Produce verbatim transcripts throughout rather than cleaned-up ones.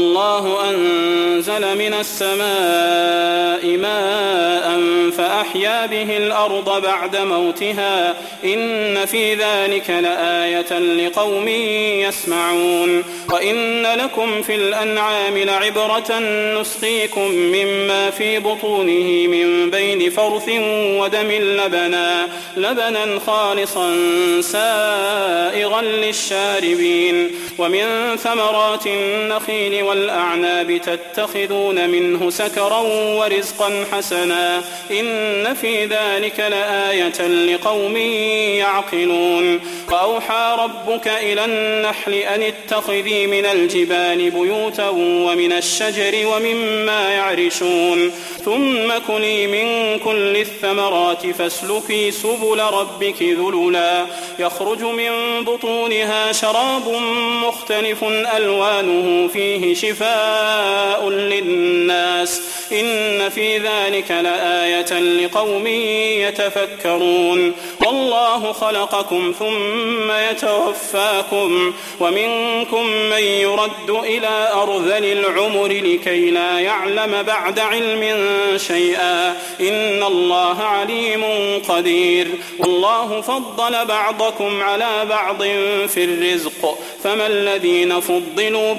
الله أنزل من السماء ماء فأحيا به الأرض بعد موتها إن في ذلك لآية لقوم يسمعون وإن لكم في الأنعام لعبرة نسقيكم مما في بطونه من بين فرث ودم لبنا لبنا خالصا سائغا للشاربين ومن ثمرات النخيل والأعناب تتخذون منه سكرا ورزقا حسنا إن في ذلك لآية لقوم يعقلون وأوحى ربك إلى النحل أن اتخذي من الجبال بيوتا ومن الشجر ومما يعرشون ثم كلي من كل الثمرات فاسلكي سبل ربك ذللا يخرج من بطونها شراب مختلف ألوانه فيه شفاء للناس إن في ذلك لآية لقوم يتفكرون والله خلقكم ثم يتوفاكم ومنكم من يرد إلى أرذل العمر لكي لا يعلم بعد علم شيئا إن الله عليم قدير والله فضل بعضكم على بعض في الرزق فما الذين فضلوا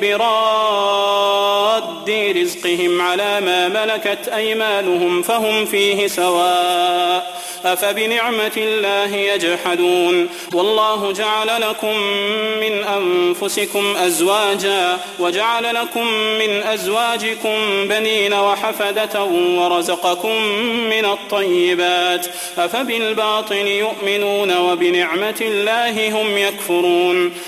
براد رزقهم على ما ملكت أيمانهم فهم فيه سواء أفبنعمة الله يجحدون والله جعل لكم من أنفسكم أزواجا وجعل لكم من أزواجكم بنين وحفدة ورزقكم من الطيبات أفبالباطل يؤمنون وبنعمة الله هم يكفرون